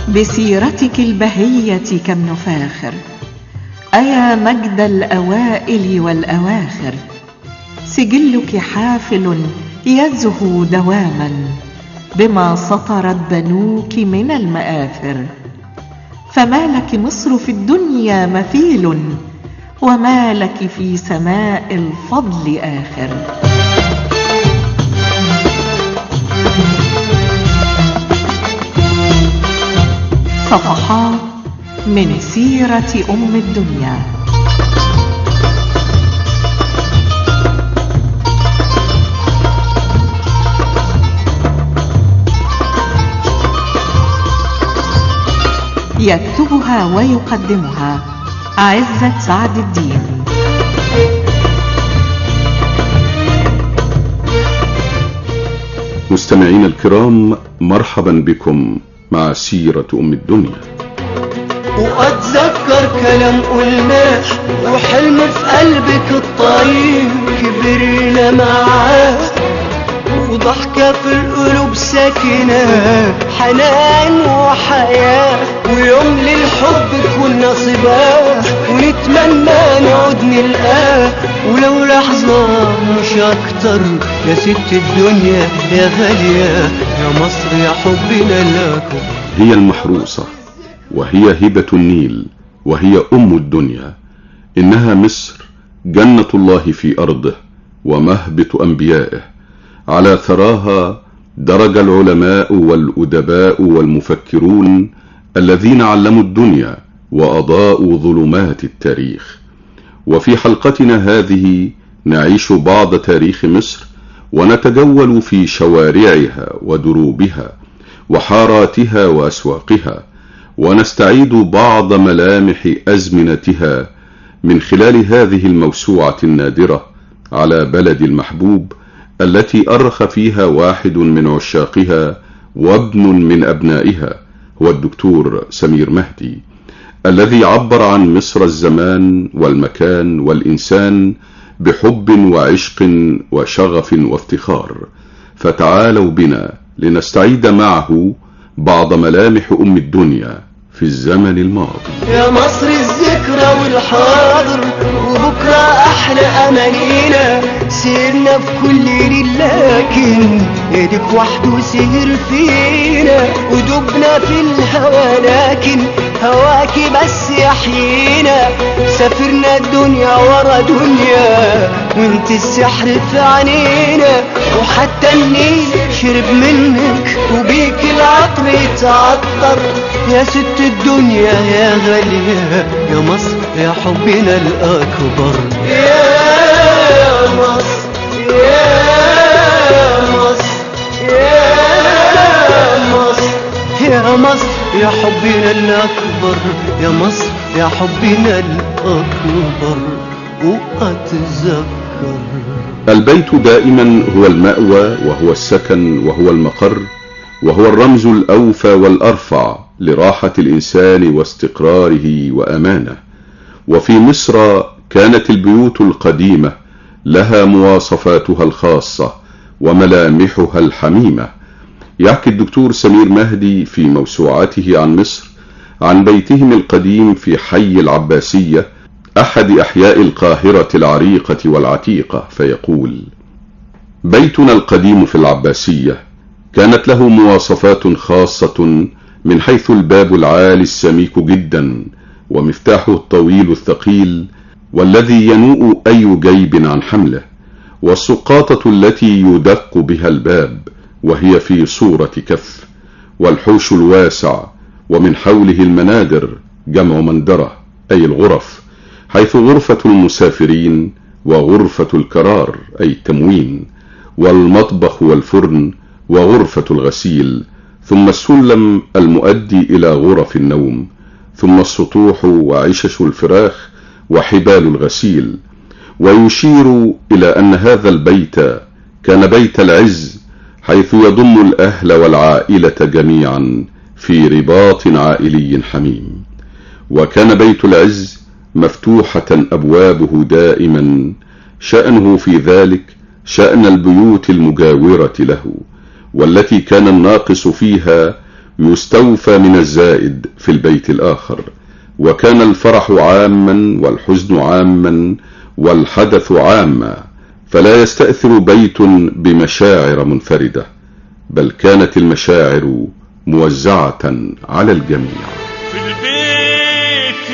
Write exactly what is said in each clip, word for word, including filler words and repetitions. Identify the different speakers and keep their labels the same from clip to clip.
Speaker 1: بسيرتك البهية كم نفاخر، أيا مجد الأوائل والأواخر. سجلك حافل يزهو دواما بما سطرت بنوك من المآثر. فما لك مصر في الدنيا مثيل، وما لك في سماء الفضل آخر. صفحات من سيرة أم الدنيا. يكتبها ويقدمها عزت سعد الدين.
Speaker 2: مستمعين الكرام، مرحبا بكم مع سيرة أم الدنيا.
Speaker 3: وأتذكر كلام قلناه وحلم في قلبك الطريق كبرنا معاه، وضحكة في القلوب ساكنة حنان وحياة، ويوم للحب كنا صباه ونتمنى نعود نلقاه، ولو لحظة مش أكتر يا ست الدنيا يا غالية يا مصر يا حبنا لكم.
Speaker 2: هي المحروسة وهي هبة النيل وهي أم الدنيا. إنها مصر جنة الله في أرضه ومهبط أنبيائه. على ثراها درج العلماء والأدباء والمفكرون الذين علموا الدنيا وأضاءوا ظلمات التاريخ. وفي حلقتنا هذه نعيش بعض تاريخ مصر، ونتجول في شوارعها ودروبها وحاراتها وأسواقها، ونستعيد بعض ملامح أزمنتها من خلال هذه الموسوعة النادرة على بلد المحبوب، التي أرخ فيها واحد من عشاقها وابن من أبنائها، هو الدكتور سمير مهدي، الذي عبر عن مصر الزمان والمكان والإنسان بحب وعشق وشغف وافتخار. فتعالوا بنا لنستعيد معه بعض ملامح أم الدنيا في الزمن الماضي.
Speaker 3: يا مصر الذكرى والحاضر وبكرة أحلى أمانينا، سيرنا في كل ليل لكن ايدك وحده سهر فينا، ودبنا في الهوى لكن هواكي بس يحيينا. سافرنا الدنيا ورا دنيا وانت السحر في عينينا، وحتى النيل شرب منك وبيك العطر يتعطر. يا ست الدنيا يا غالية يا مصر يا حبنا الأكبر. يا مصر يا مصر يا مصر يا مصر يا حبنا الأكبر، يا مصر يا حبنا الأكبر. وأتذكر
Speaker 2: البيت دائما هو المأوى وهو السكن وهو المقر، وهو الرمز الأوفى والأرفع لراحة الإنسان واستقراره وأمانه. وفي مصر كانت البيوت القديمة لها مواصفاتها الخاصة وملامحها الحميمة. يحكي الدكتور سمير مهدي في موسوعته عن مصر عن بيتهم القديم في حي العباسية، أحد أحياء القاهرة العريقة والعتيقة، فيقول: بيتنا القديم في العباسية كانت له مواصفات خاصة، من حيث الباب العالي السميك جدا ومفتاحه الطويل الثقيل والذي ينوء أي جيب عن حمله، والسقاطة التي يدق بها الباب وهي في صورة كف، والحوش الواسع، ومن حوله المنادر جمع مندرة أي الغرف، حيث غرفة المسافرين وغرفة الكرار أي التموين، والمطبخ والفرن وغرفة الغسيل، ثم السلم المؤدي إلى غرف النوم، ثم السطوح وعشش الفراخ وحبال الغسيل. ويشير إلى أن هذا البيت كان بيت العز، حيث يضم الأهل والعائلة جميعا في رباط عائلي حميم. وكان بيت العز مفتوحة أبوابه دائما، شأنه في ذلك شأن البيوت المجاورة له، والتي كان الناقص فيها يستوفى من الزائد في البيت الآخر، وكان الفرح عاما والحزن عاما والحدث عاما، فلا يستأثر بيت بمشاعر منفردة، بل كانت المشاعر موزعة على الجميع.
Speaker 4: في البيت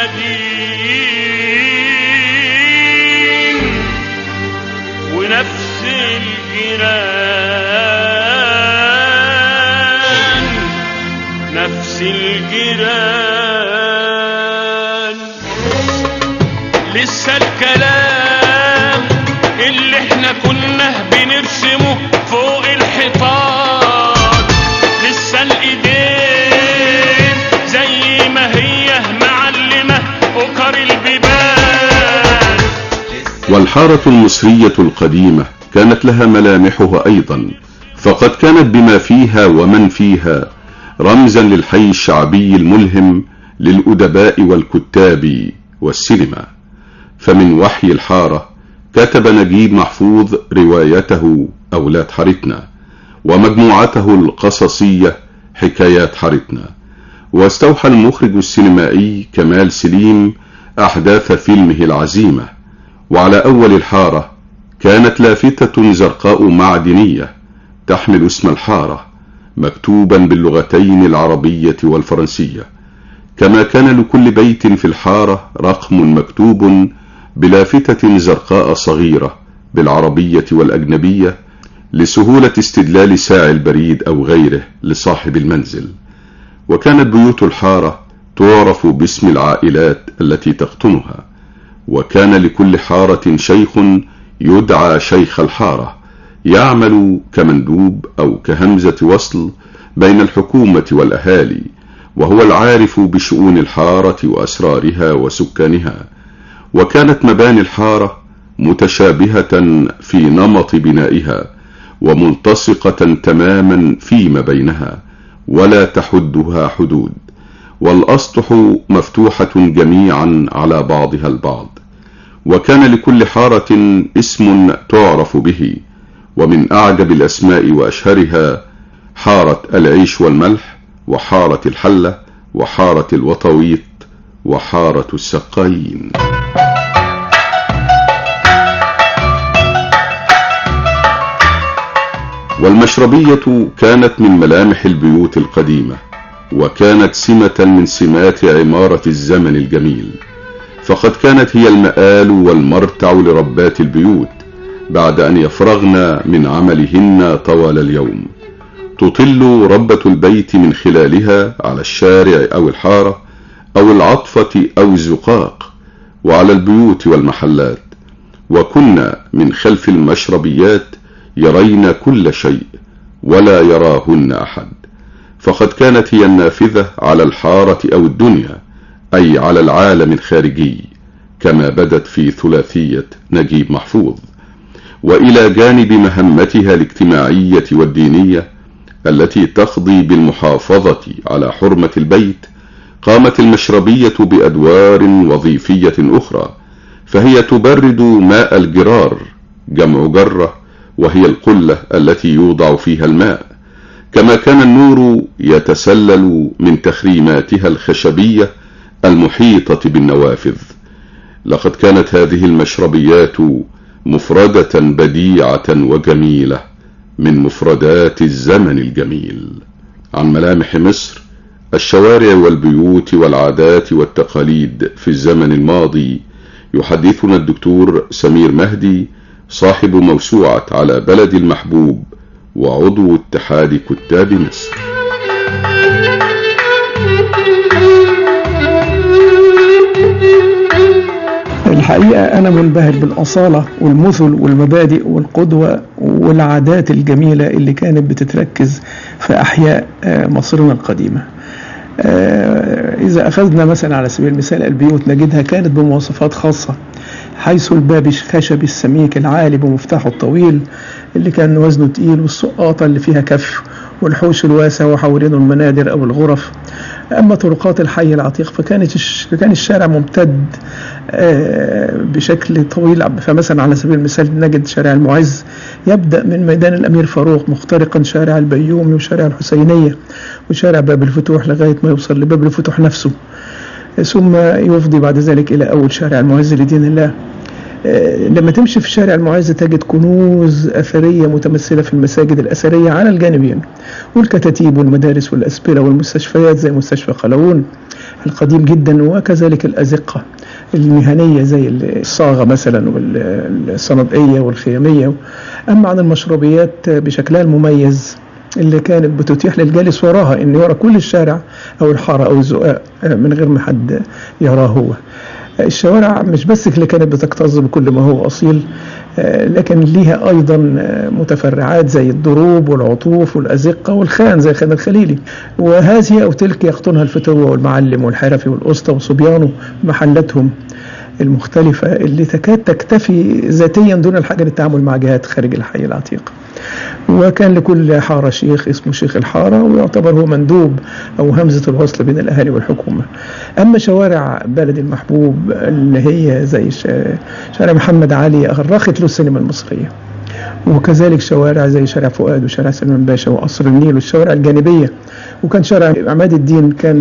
Speaker 4: القديم ونفس الجيران، نفس الجيران، لسه الكلام اللي احنا كنا بنرسمه فوق الحيطان، لسه الايدين زي ما هي معلمة أكر البيبان.
Speaker 2: والحارة المصرية القديمة كانت لها ملامحها أيضا، فقد كانت بما فيها ومن فيها رمزا للحي الشعبي الملهم للأدباء والكتاب والسينما. فمن وحي الحارة كتب نجيب محفوظ روايته أولاد حارتنا، ومجموعته القصصية حكايات حارتنا، واستوحى المخرج السينمائي كمال سليم أحداث فيلمه العزيمة. وعلى أول الحارة كانت لافتة زرقاء معدنية تحمل اسم الحارة مكتوبا باللغتين العربية والفرنسية، كما كان لكل بيت في الحارة رقم مكتوب بلافتة زرقاء صغيرة بالعربية والأجنبية لسهولة استدلال ساعي البريد أو غيره لصاحب المنزل. وكانت بيوت الحارة تعرف باسم العائلات التي تقطنها، وكان لكل حارة شيخ يدعى شيخ الحارة، يعمل كمندوب أو كهمزة وصل بين الحكومة والأهالي، وهو العارف بشؤون الحارة وأسرارها وسكانها. وكانت مباني الحارة متشابهة في نمط بنائها وملتصقة تماما فيما بينها، ولا تحدها حدود، والأسطح مفتوحة جميعا على بعضها البعض. وكان لكل حارة اسم تعرف به، ومن أعجب الأسماء وأشهرها حارة العيش والملح، وحارة الحلة، وحارة الوطويط، وحارة السقايين. والمشربية كانت من ملامح البيوت القديمة، وكانت سمة من سمات عمارة الزمن الجميل، فقد كانت هي المآل والمرتع لربات البيوت بعد أن يفرغن من عملهن طوال اليوم. تطل ربة البيت من خلالها على الشارع أو الحارة أو العطفة أو الزقاق، وعلى البيوت والمحلات، وكنا من خلف المشربيات يرين كل شيء ولا يراهن أحد، فقد كانت هي النافذة على الحارة أو الدنيا، أي على العالم الخارجي، كما بدت في ثلاثية نجيب محفوظ. وإلى جانب مهمتها الاجتماعية والدينية التي تقضي بالمحافظة على حرمة البيت، قامت المشربية بأدوار وظيفية أخرى، فهي تبرد ماء الجرار، جمع جرة، وهي القلة التي يوضع فيها الماء، كما كان النور يتسلل من تخريماتها الخشبية المحيطة بالنوافذ. لقد كانت هذه المشربيات مفردة بديعة وجميلة من مفردات الزمن الجميل. عن ملامح مصر، الشوارع والبيوت والعادات والتقاليد في الزمن الماضي يحدثنا الدكتور سمير مهدي، صاحب موسوعة على بلد المحبوب وعضو اتحاد كتاب مصر.
Speaker 5: الحقيقة أنا منبهر بالأصالة والمثل والمبادئ والقدوة والعادات الجميلة اللي كانت بتتركز في أحياء مصرنا القديمة. إذا أخذنا مثلا على سبيل المثال البيوت نجدها كانت بمواصفات خاصة، حيث الباب الخشبي السميك العالي بمفتاحه الطويل اللي كان وزنه تقيل، والسقاطة اللي فيها كف، والحوش الواسع وحوالينه المنادر أو الغرف، أما طرقات الحي العتيق فكانت كان الشارع ممتد بشكل طويل. فمثلا على سبيل المثال نجد شارع المعز يبدأ من ميدان الأمير فاروق مخترقا شارع البيومي وشارع الحسينية وشارع باب الفتوح لغاية ما يوصل لباب الفتوح نفسه، ثم يفضي بعد ذلك إلى أول شارع المعز لدين الله. لما تمشي في شارع المعز تجد كنوز أثرية متمثلة في المساجد الأثرية على الجانبين، والكتاتيب والمدارس والأسبلة والمستشفيات زي مستشفى قلاوون القديم جدا، وكذلك الأزقة المهنية زي الصاغة مثلا والصنادقية والخيامية. أما عن المشربيات بشكلها المميز اللي كانت بتتيح للجالس وراها ان يرى كل الشارع او الحارة او الزقاق من غير ما حد يراه هو. الشوارع مش بس اللي كانت بتكتظ بكل ما هو أصيل، لكن ليها أيضا متفرعات زي الضروب والعطوف والأزقة والخان زي خان الخليلي، وهذه أو تلك يقطنها الفتوة والمعلم والحرفي والأسطى وصبيانه محلاتهم المختلفة اللي تكاد تكتفي ذاتيا دون الحاجة للتعامل مع جهات خارج الحي العتيق. وكان لكل حارة شيخ اسمه شيخ الحارة، ويعتبر هو مندوب أو همزة الوصل بين الأهالي والحكومة. أما شوارع بلد المحبوب اللي هي زي شارع محمد علي أغرقت له السينما المصرية، وكذلك شوارع زي شارع فؤاد وشارع سلمان باشا وقصر النيل والشوارع الجانبية. وكان شارع عماد الدين كان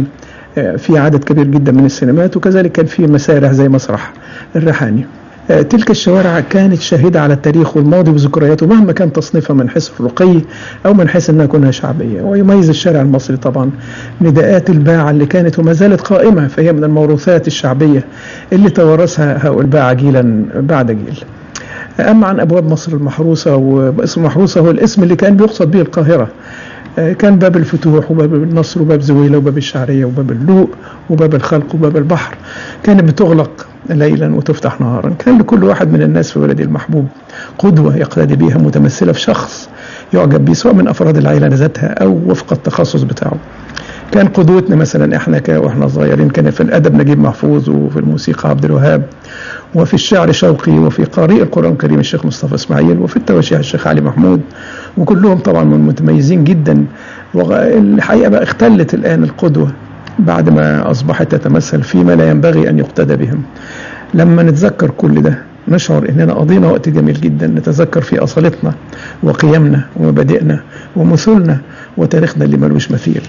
Speaker 5: في عدد كبير جدا من السينمات، وكذلك كان في مسارح زي مسرح الريحاني. تلك الشوارع كانت شاهدة على التاريخ والماضي وذكرياته مهما كان تصنيفها من حيث الرقي أو من حيث أنها كونها شعبية. ويميز الشارع المصري طبعا نداءات الباعة اللي كانت وما زالت قائمة، فهي من الموروثات الشعبية اللي توارثها هؤلاء الباعة جيلا بعد جيل. أما عن أبواب مصر المحروسة، واسم محروسة هو الاسم اللي كان بيقصد به القاهرة، كان باب الفتوح وباب النصر وباب زويلة وباب الشعرية وباب اللوق وباب الخلق وباب البحر كانت بتغلق ليلا وتفتح نهارا. كان لكل واحد من الناس في بلدي المحبوب قدوة يقتدي بها متمثلة في شخص يعجب به سواء من أفراد العائلة ذاتها أو وفق التخصص بتاعه. كان قدوتنا مثلا احنا واحنا صغيرين كان في الأدب نجيب محفوظ، وفي الموسيقى عبد الوهاب، وفي الشعر شوقي، وفي قارئ القرآن الكريم الشيخ مصطفى اسماعيل، وفي التواشيح الشيخ علي محمود، وكلهم طبعا متميزين جدا. والحقيقة بقى اختلت الآن القدوة بعد ما أصبحت تتمثل فيما لا ينبغي أن يقتدى بهم. لما نتذكر كل ده نشعر إننا قضينا وقت جميل جدا نتذكر في أصالتنا وقيمنا ومبادئنا ومثلنا وتاريخنا اللي ملوش مثيل.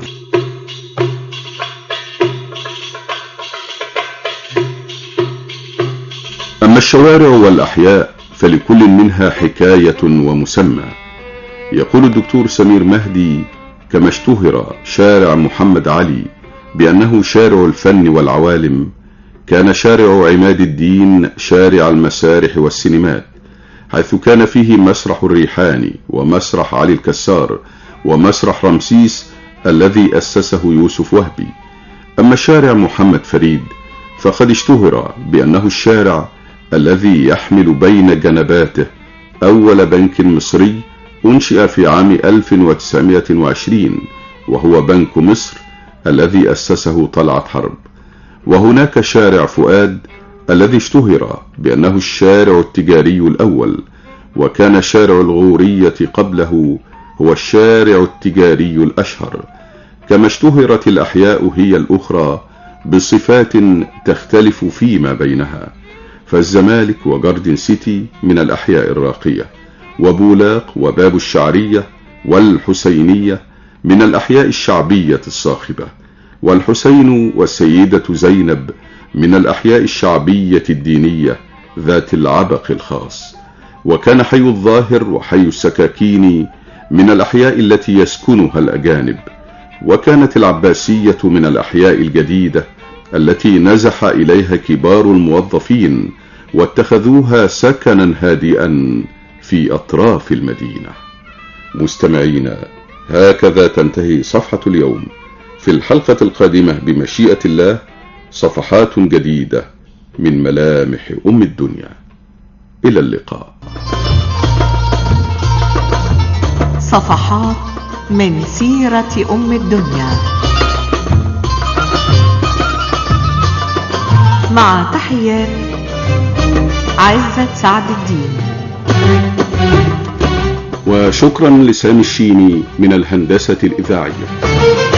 Speaker 2: أما الشوارع والأحياء فلكل منها حكاية ومسمى. يقول الدكتور سمير مهدي: كما اشتهر شارع محمد علي بأنه شارع الفن والعوالم، كان شارع عماد الدين شارع المسارح والسينمات، حيث كان فيه مسرح الريحاني ومسرح علي الكسار ومسرح رمسيس الذي أسسه يوسف وهبي. أما شارع محمد فريد فقد اشتهر بأنه الشارع الذي يحمل بين جنباته أول بنك مصري أنشئ في عام ألف وتسعمائة وعشرين، وهو بنك مصر الذي أسسه طلعت حرب. وهناك شارع فؤاد الذي اشتهر بأنه الشارع التجاري الأول، وكان شارع الغورية قبله هو الشارع التجاري الأشهر. كما اشتهرت الأحياء هي الأخرى بصفات تختلف فيما بينها، فالزمالك وجاردن سيتي من الأحياء الراقية، وبولاق وباب الشعرية والحسينية من الأحياء الشعبية الصاخبة، والحسين والسيدة زينب من الأحياء الشعبية الدينية ذات العبق الخاص. وكان حي الظاهر وحي السكاكين من الأحياء التي يسكنها الأجانب. وكانت العباسية من الأحياء الجديدة التي نزح إليها كبار الموظفين واتخذوها سكنا هادئا في أطراف المدينة. مستمعين، هكذا تنتهي صفحة اليوم. في الحلقة القادمة بمشيئة الله صفحات جديدة من ملامح أم الدنيا. إلى اللقاء.
Speaker 1: صفحات من سيرة أم الدنيا، مع تحيات عزت سعد الدين.
Speaker 2: وشكرا لسامي الشيني من الهندسة الإذاعية.